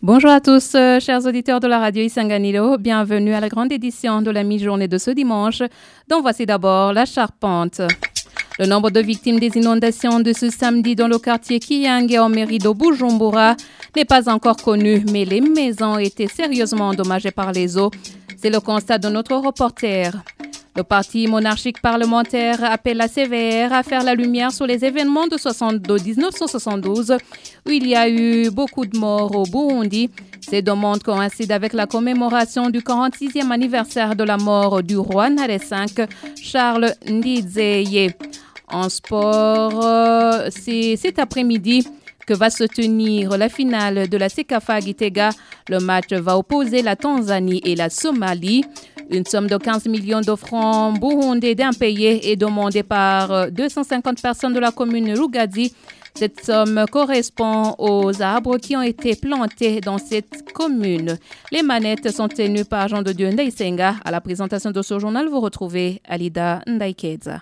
Bonjour à tous, chers auditeurs de la radio Isanganiro. Bienvenue à la grande édition de la mi-journée de ce dimanche, dont voici d'abord la charpente. Le nombre de victimes des inondations de ce samedi dans le quartier Kiyange en mairie de Bujumbura n'est pas encore connu, mais les maisons ont été sérieusement endommagées par les eaux. C'est le constat de notre reporter. Le parti monarchique parlementaire appelle la CVR à faire la lumière sur les événements de 1972 où il y a eu beaucoup de morts au Burundi. Ces demandes coïncident avec la commémoration du 46e anniversaire de la mort du roi Nare V, Charles Ndizeye. En sport, c'est cet après-midi que va se tenir la finale de la Sekafa Gitega. Le match va opposer la Tanzanie et la Somalie. Une somme de 15 millions de francs burundais d'impayés est demandée par 250 personnes de la commune Rugazi. Cette somme correspond aux arbres qui ont été plantés dans cette commune. Les manettes sont tenues par Jean de Dieu Ndaisenga. À la présentation de ce journal, vous retrouvez Alida Ndaikeza.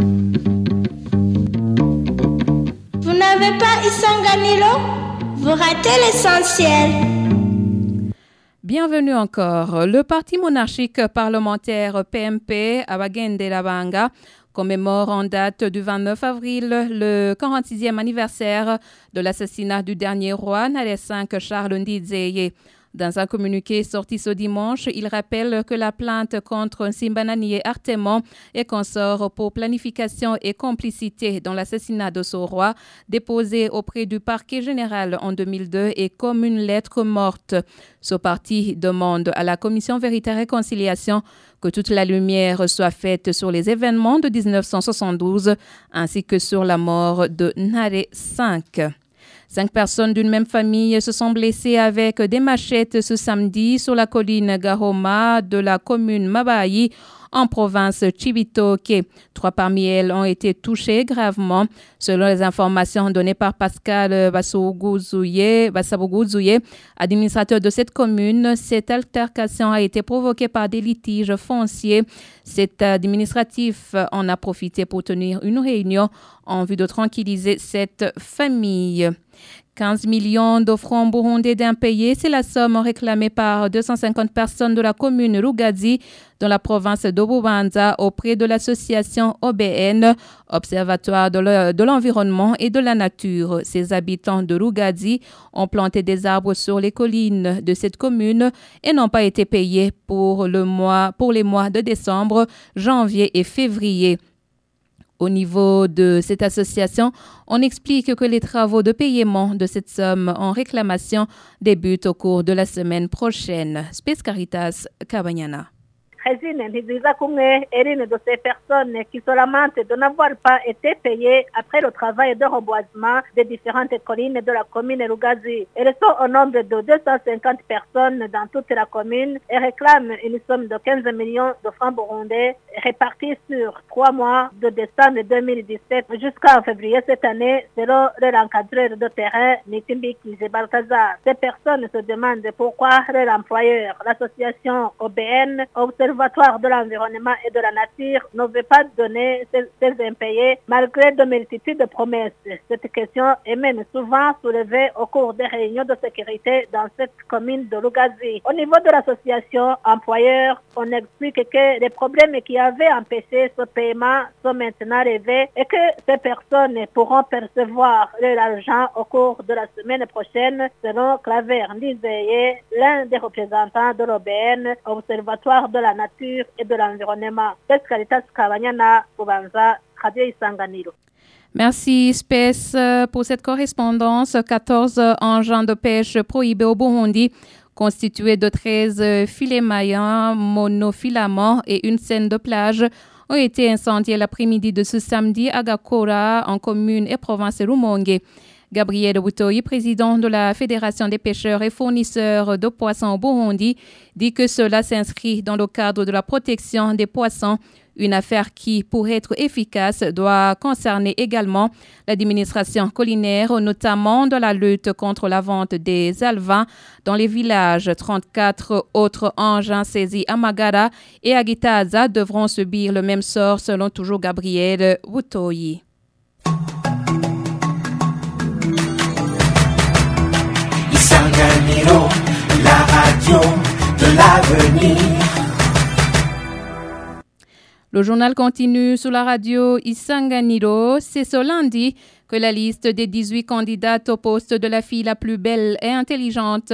Vous n'avez pas Isanganiro? Vous ratez l'essentiel. Bienvenue encore. Le parti monarchique parlementaire PMP Abagende Labanga commémore en date du 29 avril le 46e anniversaire de l'assassinat du dernier roi Nare V Charles Ndizeye. Dans un communiqué sorti ce dimanche, il rappelle que la plainte contre Simbananiye Artemon et consorts pour planification et complicité dans l'assassinat de ce roi, déposée auprès du parquet général en 2002, est comme une lettre morte. Ce parti demande à la Commission Vérité et Réconciliation que toute la lumière soit faite sur les événements de 1972 ainsi que sur la mort de Nare V. 5 personnes d'une même famille se sont blessées avec des machettes ce samedi sur la colline Gahoma de la commune Mabayi en province Chibitoke. 3 parmi elles ont été touchées gravement. Selon les informations données par Pascal Bassaboguzouye, administrateur de cette commune, cette altercation a été provoquée par des litiges fonciers. Cet administratif en a profité pour tenir une réunion en vue de tranquilliser cette famille. 15 millions de francs burundais d'impayés, c'est la somme réclamée par 250 personnes de la commune Rugazi dans la province de Bubanza auprès de l'association OBN, Observatoire de l'environnement et de la nature. Ces habitants de Rugazi ont planté des arbres sur les collines de cette commune et n'ont pas été payés pour les mois de décembre, janvier et février. Au niveau de cette association, on explique que les travaux de paiement de cette somme en réclamation débutent au cours de la semaine prochaine. Spes Caritas Kabanyana. Résine Ndiziza Kumwe est l'une de ces personnes qui se lamentent de n'avoir pas été payées après le travail de reboisement des différentes collines de la commune Rugazi. Elles sont au nombre de 250 personnes dans toute la commune et réclament une somme de 15 millions de francs burundais répartis sur 3 mois de décembre 2017 jusqu'en février cette année selon leur encadreur de terrain Nitimbi Balthazar. Ces personnes se demandent pourquoi leur employeur, l'association OBN, Observatoire de l'environnement et de la nature, ne veut pas donner ces impayés malgré de multitudes de promesses. Cette question est même souvent soulevée au cours des réunions de sécurité dans cette commune de Rugazi. Au niveau de l'association employeur, on explique que les problèmes qui avaient empêché ce paiement sont maintenant réglés et que ces personnes pourront percevoir leur argent au cours de la semaine prochaine, selon Claver Ndizeye, l'un des représentants de l'OBN, Observatoire de la nature et de l'environnement. Caritas Kabanyana, Bubanza, Radio Isanganiro. Merci Spes pour cette correspondance. 14 engins de pêche prohibés au Burundi, constitués de 13 filets maillants monofilaments et une scène de plage, ont été incendiés l'après-midi de ce samedi à Gakora, en commune et province Rumonge. Gabriel Butoyi, président de la Fédération des pêcheurs et fournisseurs de poissons au Burundi, dit que cela s'inscrit dans le cadre de la protection des poissons, une affaire qui, pour être efficace, doit concerner également l'administration collinaire, notamment dans la lutte contre la vente des alevins dans les villages. 34 autres engins saisis à Magara et à Gitaza devront subir le même sort, selon toujours Gabriel Butoyi. Isanganiro radio de l'avenir. Le journal continue sur la radio Isanganiro. C'est ce lundi que la liste des 18 candidates au poste de la fille la plus belle et intelligente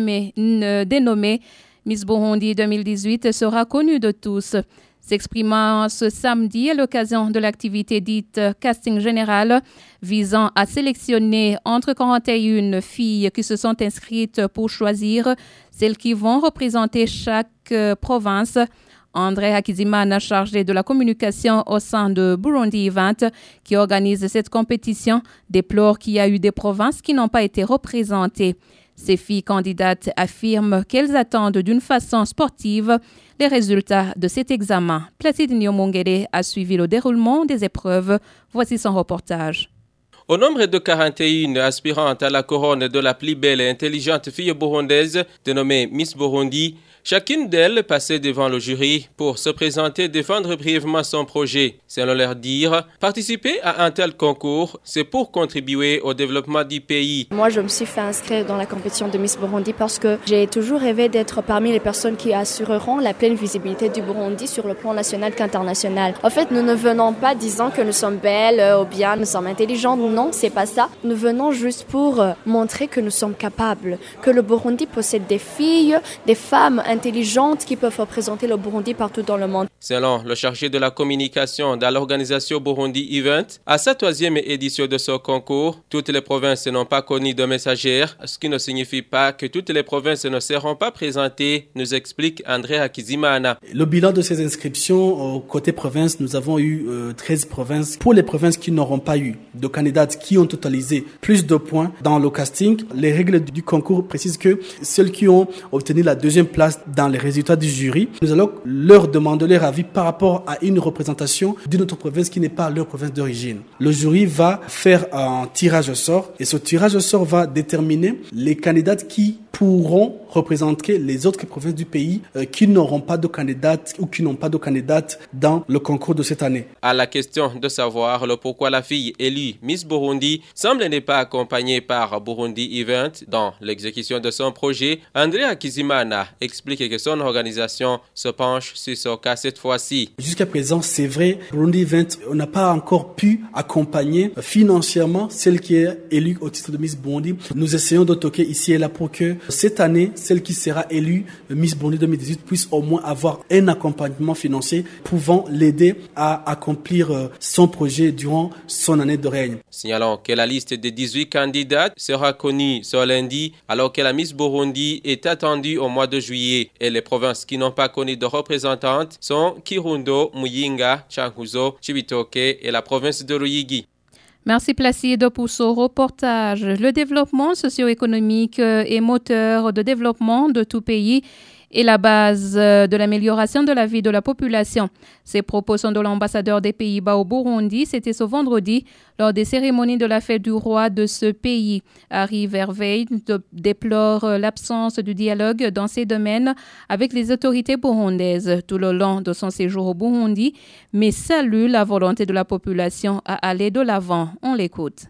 dénommée Miss Burundi 2018 sera connue de tous. S'exprimant ce samedi à l'occasion de l'activité dite casting général visant à sélectionner entre 41 filles qui se sont inscrites pour choisir celles qui vont représenter chaque province. André Hakizimana, chargé de la communication au sein de Burundi Event, qui organise cette compétition, déplore qu'il y a eu des provinces qui n'ont pas été représentées. Ces filles candidates affirment qu'elles attendent d'une façon sportive les résultats de cet examen. Placide Nyomongere a suivi le déroulement des épreuves. Voici son reportage. Au nombre de 41 aspirantes à la couronne de la plus belle et intelligente fille burundaise, dénommée Miss Burundi, chacune d'elles passait devant le jury pour se présenter et défendre brièvement son projet. Selon leur dire, participer à un tel concours, c'est pour contribuer au développement du pays. Moi, je me suis fait inscrire dans la compétition de Miss Burundi parce que j'ai toujours rêvé d'être parmi les personnes qui assureront la pleine visibilité du Burundi sur le plan national qu'international. En fait, nous ne venons pas disant que nous sommes belles ou bien nous sommes intelligentes. Non, c'est pas ça. Nous venons juste pour montrer que nous sommes capables, que le Burundi possède des filles, des femmes intelligentes qui peuvent représenter le Burundi partout dans le monde. Selon le chargé de la communication dans l'organisation Burundi Event, à sa 3e édition de ce concours, toutes les provinces n'ont pas connu de messagères, ce qui ne signifie pas que toutes les provinces ne seront pas présentées, nous explique André Hakizimana. Le bilan de ces inscriptions, côté province, nous avons eu 13 provinces. Pour les provinces qui n'auront pas eu de candidates qui ont totalisé plus de points dans le casting, les règles du concours précisent que celles qui ont obtenu la 2e place dans les résultats du jury, nous allons leur demander leur avis par rapport à une représentation d'une autre province qui n'est pas leur province d'origine. Le jury va faire un tirage au sort et ce tirage au sort va déterminer les candidates qui pourront représenter les autres provinces du pays qui n'auront pas de candidates ou qui n'ont pas de candidates dans le concours de cette année. À la question de savoir le pourquoi la fille élue Miss Burundi semble n'est pas accompagnée par Burundi Event dans l'exécution de son projet, André Hakizimana explique que son organisation se penche sur ce cas cette fois-ci. Jusqu'à présent, c'est vrai, Burundi Event, on n'a pas encore pu accompagner financièrement celle qui est élue au titre de Miss Burundi. Nous essayons de toquer ici et là pour que cette année, celle qui sera élue Miss Burundi 2018 puisse au moins avoir un accompagnement financier pouvant l'aider à accomplir son projet durant son année de règne. Signalons que la liste des 18 candidates sera connue ce lundi alors que la Miss Burundi est attendue au mois de juillet et les provinces qui n'ont pas connu de représentantes sont Kirundo, Muyinga, Chankuzo, Chibitoke et la province de Ruyigi. Merci Placide pour ce reportage. Le développement socio-économique est moteur de développement de tout pays et la base de l'amélioration de la vie de la population. Ces propos sont de l'ambassadeur des Pays-Bas au Burundi. C'était ce vendredi lors des cérémonies de la fête du roi de ce pays. Harry Verveil déplore l'absence du dialogue dans ces domaines avec les autorités burundaises tout le long de son séjour au Burundi, mais salue la volonté de la population à aller de l'avant. On l'écoute.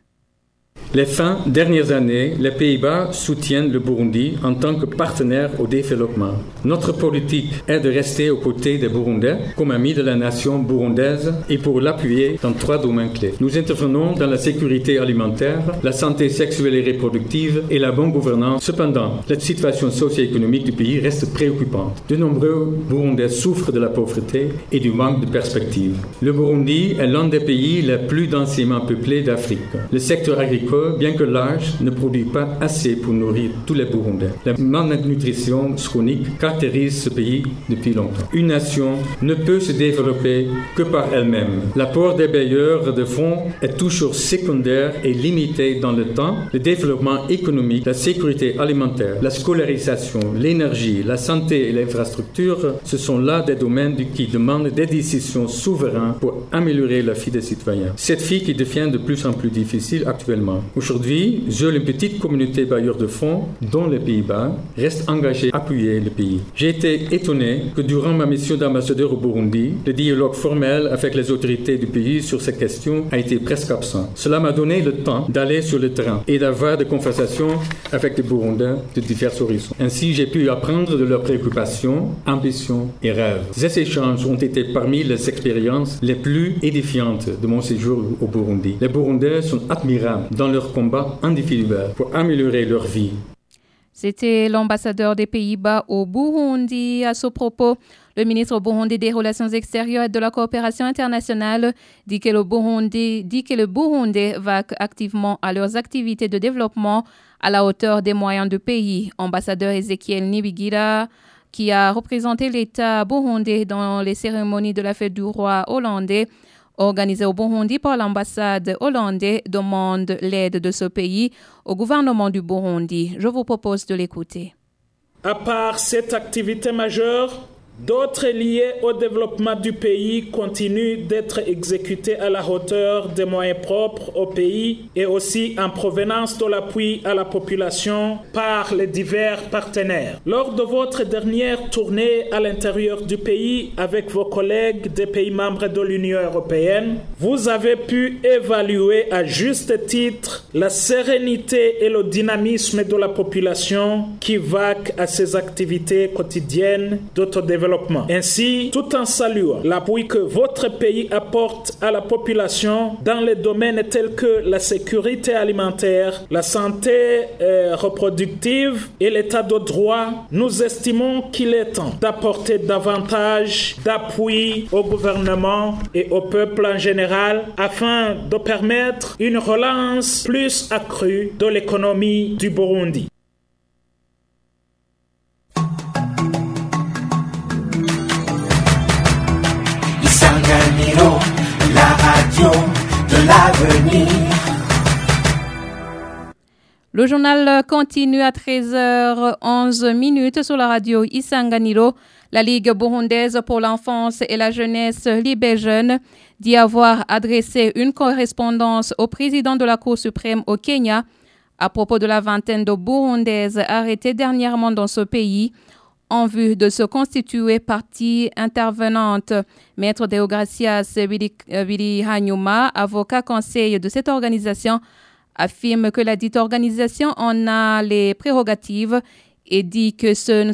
Les 20 dernières années, les Pays-Bas soutiennent le Burundi en tant que partenaire au développement. Notre politique est de rester aux côtés des Burundais comme amis de la nation burundaise et pour l'appuyer dans 3 domaines clés. Nous intervenons dans la sécurité alimentaire, la santé sexuelle et reproductive et la bonne gouvernance. Cependant, la situation socio-économique du pays reste préoccupante. De nombreux Burundais souffrent de la pauvreté et du manque de perspectives. Le Burundi est l'un des pays les plus densément peuplés d'Afrique. Le secteur agricole, bien que large, ne produit pas assez pour nourrir tous les Burundais. La malnutrition chronique caractérise ce pays depuis longtemps. Une nation ne peut se développer que par elle-même. L'apport des bailleurs de fonds est toujours secondaire et limité dans le temps. Le développement économique, la sécurité alimentaire, la scolarisation, l'énergie, la santé et l'infrastructure, ce sont là des domaines qui demandent des décisions souveraines pour améliorer la vie des citoyens. Cette vie qui devient de plus en plus difficile actuellement. Aujourd'hui, seule une petite communauté bailleur de fonds, dont les Pays-Bas, reste engagée à appuyer le pays. J'ai été étonné que durant ma mission d'ambassadeur au Burundi, le dialogue formel avec les autorités du pays sur ces questions a été presque absent. Cela m'a donné le temps d'aller sur le terrain et d'avoir des conversations avec des Burundais de divers horizons. Ainsi, j'ai pu apprendre de leurs préoccupations, ambitions et rêves. Ces échanges ont été parmi les expériences les plus édifiantes de mon séjour au Burundi. Les Burundais sont admirables dans leur combat individuel pour améliorer leur vie. C'était l'ambassadeur des Pays-Bas au Burundi. À ce propos, le ministre burundais des Relations extérieures et de la coopération internationale dit que le Burundi va activement à leurs activités de développement à la hauteur des moyens du pays. Ambassadeur Ezekiel Nibigira, qui a représenté l'État burundais dans les cérémonies de la fête du roi hollandais, organisée au Burundi par l'ambassade hollandaise, demande l'aide de ce pays au gouvernement du Burundi. Je vous propose de l'écouter. À part cette activité majeure, d'autres liées au développement du pays continuent d'être exécutées à la hauteur des moyens propres au pays et aussi en provenance de l'appui à la population par les divers partenaires. Lors de votre dernière tournée à l'intérieur du pays avec vos collègues des pays membres de l'Union européenne, vous avez pu évaluer à juste titre la sérénité et le dynamisme de la population qui vaque à ces activités quotidiennes d'autodéveloppement. Ainsi, tout en saluant l'appui que votre pays apporte à la population dans les domaines tels que la sécurité alimentaire, la santé reproductive et l'état de droit, nous estimons qu'il est temps d'apporter davantage d'appui au gouvernement et au peuple en général afin de permettre une relance plus accrue de l'économie du Burundi. La radio de l'avenir. Le journal continue à 13h11 sur la radio Isanganiro. La Ligue burundaise pour l'enfance et la jeunesse Libéjeune dit avoir adressé une correspondance au président de la Cour suprême au Kenya à propos de la vingtaine de Burundaises arrêtées dernièrement dans ce pays en vue de se constituer partie intervenante. Maître Deogracias Birihanyuma, avocat conseil de cette organisation, affirme que la dite organisation en a les prérogatives et dit que ce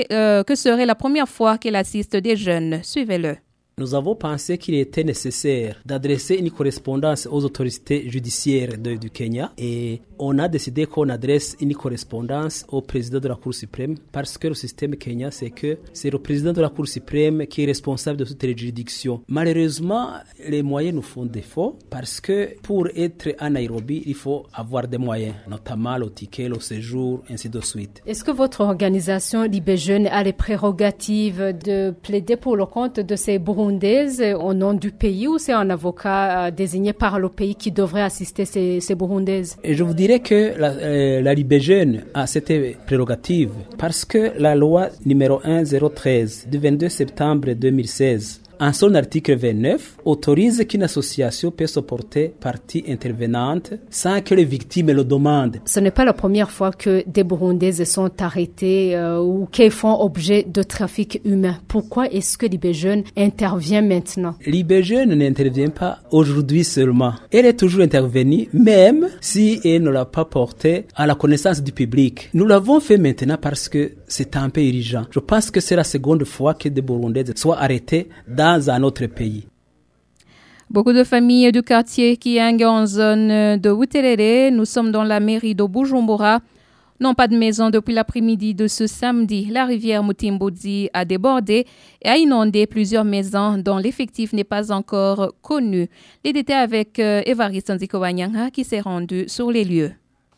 serait la première fois qu'elle assiste des jeunes. Suivez-le. Nous avons pensé qu'il était nécessaire d'adresser une correspondance aux autorités judiciaires du Kenya et on a décidé qu'on adresse une correspondance au président de la Cour suprême parce que le système Kenya, c'est le président de la Cour suprême qui est responsable de toutes les juridictions. Malheureusement, les moyens nous font défaut parce que pour être à Nairobi, il faut avoir des moyens, notamment le ticket, le séjour, ainsi de suite. Est-ce que votre organisation Libéjeune a les prérogatives de plaider pour le compte de ces Burundaises au nom du pays ou c'est un avocat désigné par le pays qui devrait assister ces Burundaises? Et je vous dirais que la Libéjeune a cette prérogative parce que la loi numéro 1013 du 22 septembre 2016 en son article 29, autorise qu'une association peut se porter partie intervenante sans que les victimes le demandent. Ce n'est pas la première fois que des Burundaises sont arrêtées ou qu'elles font objet de trafic humain. Pourquoi est-ce que Libéjeune intervient maintenant? Libéjeune n'intervient pas aujourd'hui seulement. Elle est toujours intervenue, même si elle ne l'a pas portée à la connaissance du public. Nous l'avons fait maintenant parce que c'est un peu urgent. Je pense que c'est la seconde fois que des Burundaises soient arrêtées dans un autre pays. Beaucoup de familles du quartier Kiang en zone de Wuterere, nous sommes dans la mairie de Bujumbura, n'ont pas de maison depuis l'après-midi de ce samedi. La rivière Mutimbozi a débordé et a inondé plusieurs maisons dont l'effectif n'est pas encore connu. Les détails avec Évariste Nzikowanyanga qui s'est rendu sur les lieux.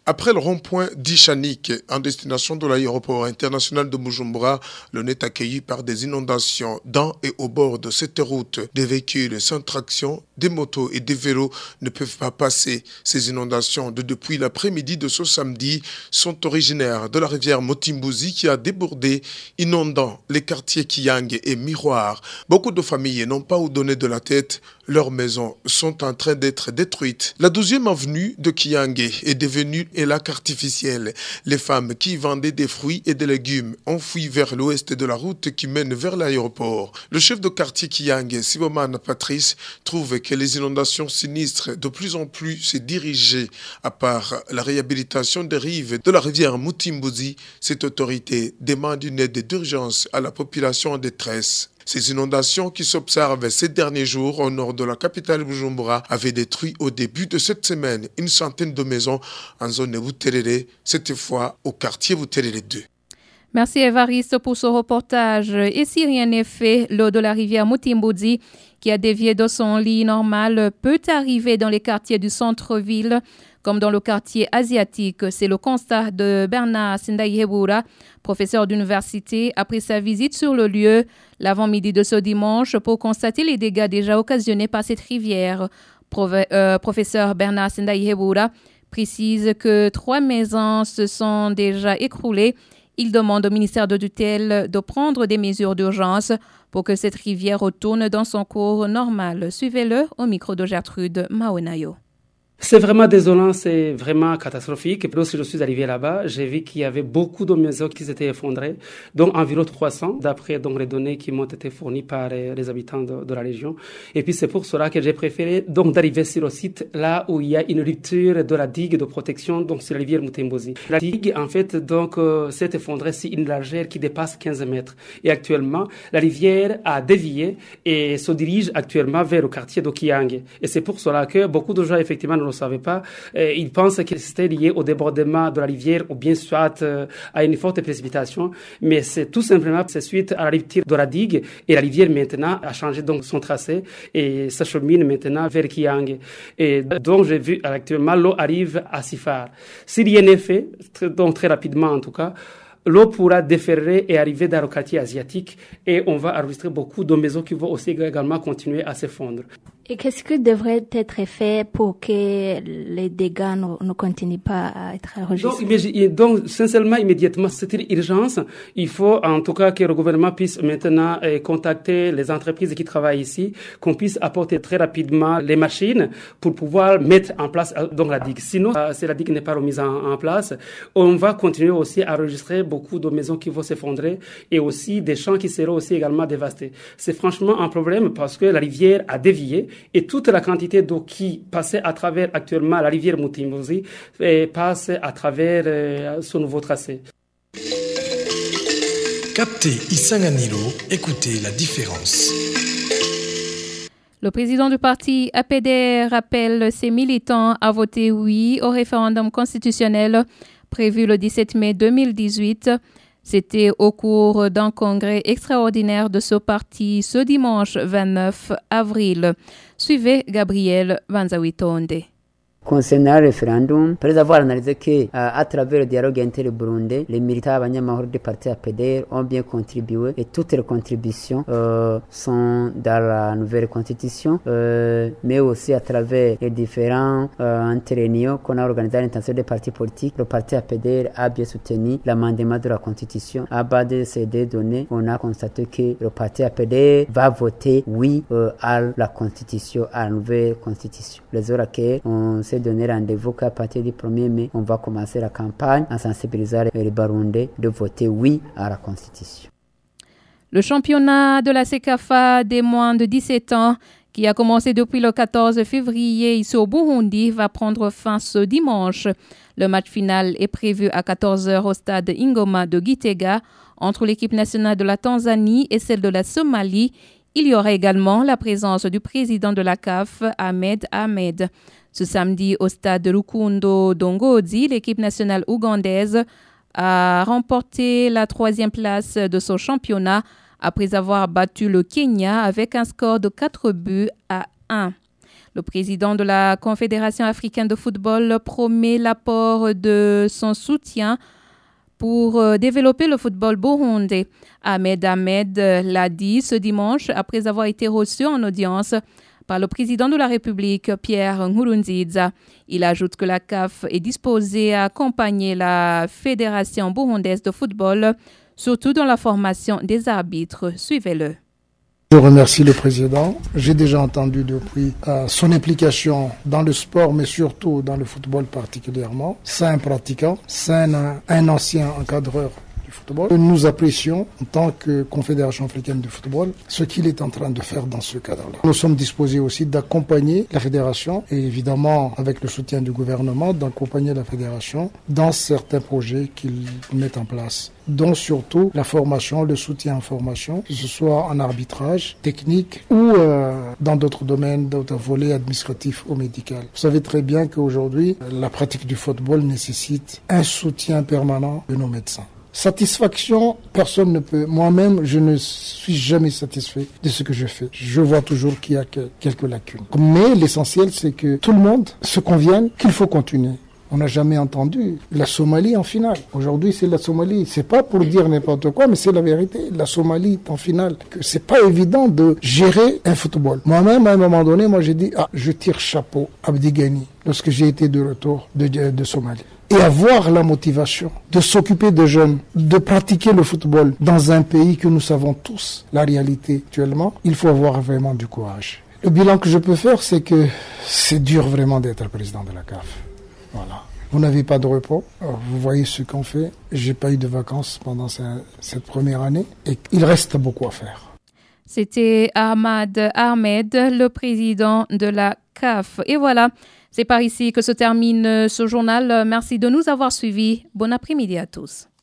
Après le rond-point d'Ishanik, en destination de l'aéroport international de Bujumbura, l'on est accueilli par des inondations dans et au bord de cette route. Des véhicules sans traction, des motos et des vélos ne peuvent pas passer. Ces inondations depuis l'après-midi de ce samedi sont originaires de la rivière Mutimbuzi qui a débordé, inondant les quartiers Kiyange et Miroir. Beaucoup de familles n'ont pas où donner de la tête. Leurs maisons sont en train d'être détruites. La 12e avenue de Kiyange est devenue un lac artificiel. Les femmes qui y vendaient des fruits et des légumes ont fui vers l'ouest de la route qui mène vers l'aéroport. Le chef de quartier Kiyange, Sibomana Patrice, trouve que les inondations sinistres de plus en plus se dirigeaient. À part la réhabilitation des rives de la rivière Mutimbuzi, cette autorité demande une aide d'urgence à la population en détresse. Ces inondations qui s'observent ces derniers jours au nord de la capitale Bujumbura avaient détruit au début de cette semaine une centaine de maisons en zone Buterere, cette fois au quartier Buterere 2. Merci Évariste pour ce reportage. Et si rien n'est fait, l'eau de la rivière Mutimbuzi, qui a dévié de son lit normal, peut arriver dans les quartiers du centre-ville, comme dans le quartier asiatique. C'est le constat de Bernard Sindayebura, professeur d'université, après sa visite sur le lieu l'avant-midi de ce dimanche pour constater les dégâts déjà occasionnés par cette rivière. Professeur Bernard Sindayebura précise que 3 maisons se sont déjà écroulées. Il demande au ministère de tutelle de prendre des mesures d'urgence pour que cette rivière retourne dans son cours normal. Suivez-le au micro de Gertrude Maonayo. C'est vraiment désolant, c'est vraiment catastrophique. Lorsque je suis arrivé là-bas, j'ai vu qu'il y avait beaucoup de maisons qui s'étaient effondrées, donc environ 300, d'après donc les données qui m'ont été fournies par les habitants de la région. Et puis c'est pour cela que j'ai préféré donc d'arriver sur le site là où il y a une rupture de la digue de protection, donc sur la rivière Mutimbuzi. La digue en fait donc s'est effondrée sur une largeur qui dépasse 15 mètres. Et actuellement, la rivière a dévié et se dirige actuellement vers le quartier de Kiyange. Et c'est pour cela que beaucoup de gens effectivement ne le savaient pas. Ils pensent que c'était lié au débordement de la rivière ou bien soit à une forte précipitation. Mais c'est tout simplement suite à la rupture de la digue et la rivière maintenant a changé donc son tracé et s'achemine maintenant vers Kiyange. Et donc j'ai vu actuellement l'eau arrive à Sifar. Si rien n'est fait, donc très rapidement en tout cas, l'eau pourra déferrer et arriver dans le quartier asiatique et on va enregistrer beaucoup de maisons qui vont aussi également continuer à s'effondrer. Et qu'est-ce qui devrait être fait pour que les dégâts ne continuent pas à être enregistrés? Donc, sincèrement, immédiatement, c'est une urgence. Il faut en tout cas que le gouvernement puisse maintenant contacter les entreprises qui travaillent ici, qu'on puisse apporter très rapidement les machines pour pouvoir mettre en place donc la digue. Sinon, si la digue n'est pas remise en place, on va continuer aussi à enregistrer beaucoup de maisons qui vont s'effondrer et aussi des champs qui seront aussi également dévastés. C'est franchement un problème parce que la rivière a dévié et toute la quantité d'eau qui passait à travers actuellement la rivière Mutimbuzi passe à travers son nouveau tracé. Captez Isanganilo, écoutez la différence. Le président du parti APDR appelle ses militants à voter oui au référendum constitutionnel prévu le 17 mai 2018. C'était au cours d'un congrès extraordinaire de ce parti ce dimanche 29 avril. Suivez Gabriel Vanzawitonde. Concernant le référendum, après avoir analysé que à travers le dialogue inter-burundais, les militants abanyamahoro du parti APDR ont bien contribué et toutes les contributions sont dans la nouvelle constitution, mais aussi à travers les différents réunions qu'on a organisées à l'intention des partis politiques, le parti APDR a bien soutenu l'amendement de la constitution. À base de ces deux données, on a constaté que le parti APDR va voter oui à la constitution, à la nouvelle constitution. Les autres on s'est donné rendez-vous qu'à partir du 1er mai, on va commencer la campagne en sensibilisant les Burundais de voter oui à la Constitution. Le championnat de la CECAFA des moins de 17 ans, qui a commencé depuis le 14 février ici au Burundi, va prendre fin ce dimanche. Le match final est prévu à 14h au stade Ingoma de Gitega entre l'équipe nationale de la Tanzanie et celle de la Somalie. Il y aura également la présence du président de la CAF, Ahmed Ahmed. Ce samedi, au stade Rukundo Dongozi, l'équipe nationale ougandaise a remporté la 3e place de ce championnat après avoir battu le Kenya avec un score de 4 buts à 1. Le président de la Confédération africaine de football promet l'apport de son soutien pour développer le football burundais. Ahmed l'a dit ce dimanche après avoir été reçu en audience par le président de la République, Pierre Nkurunziza. Il ajoute que la CAF est disposée à accompagner la Fédération burundaise de football, surtout dans la formation des arbitres. Suivez-le. Je remercie le président. J'ai déjà entendu depuis son implication dans le sport, mais surtout dans le football particulièrement. C'est un pratiquant, c'est un ancien encadreur du football. Nous apprécions, en tant que Confédération africaine de football, ce qu'il est en train de faire dans ce cadre-là. Nous sommes disposés aussi d'accompagner la fédération et évidemment, avec le soutien du gouvernement, d'accompagner la fédération dans certains projets qu'ils mettent en place, dont surtout la formation, le soutien en formation, que ce soit en arbitrage, technique ou dans d'autres domaines, d'autres volets administratifs ou médicaux. Vous savez très bien qu'aujourd'hui, la pratique du football nécessite un soutien permanent de nos médecins. Satisfaction, personne ne peut. Moi-même, je ne suis jamais satisfait de ce que je fais. Je vois toujours qu'il y a quelques lacunes. Mais l'essentiel, c'est que tout le monde se convienne qu'il faut continuer. On n'a jamais entendu la Somalie en finale. Aujourd'hui, c'est la Somalie. C'est pas pour dire n'importe quoi, mais c'est la vérité. La Somalie est en finale. Que c'est pas évident de gérer un football. Moi-même, à un moment donné, j'ai dit, je tire chapeau à Abdi Ghani lorsque j'ai été de retour de Somalie. Et avoir la motivation de s'occuper de jeunes, de pratiquer le football dans un pays que nous savons tous la réalité actuellement, il faut avoir vraiment du courage. Le bilan que je peux faire, c'est que c'est dur vraiment d'être président de la CAF. Voilà. Vous n'avez pas de repos. Vous voyez ce qu'on fait. J'ai pas eu de vacances pendant cette première année et il reste beaucoup à faire. C'était Ahmed, le président de la CAF. Et voilà, c'est par ici que se termine ce journal. Merci de nous avoir suivis. Bon après-midi à tous.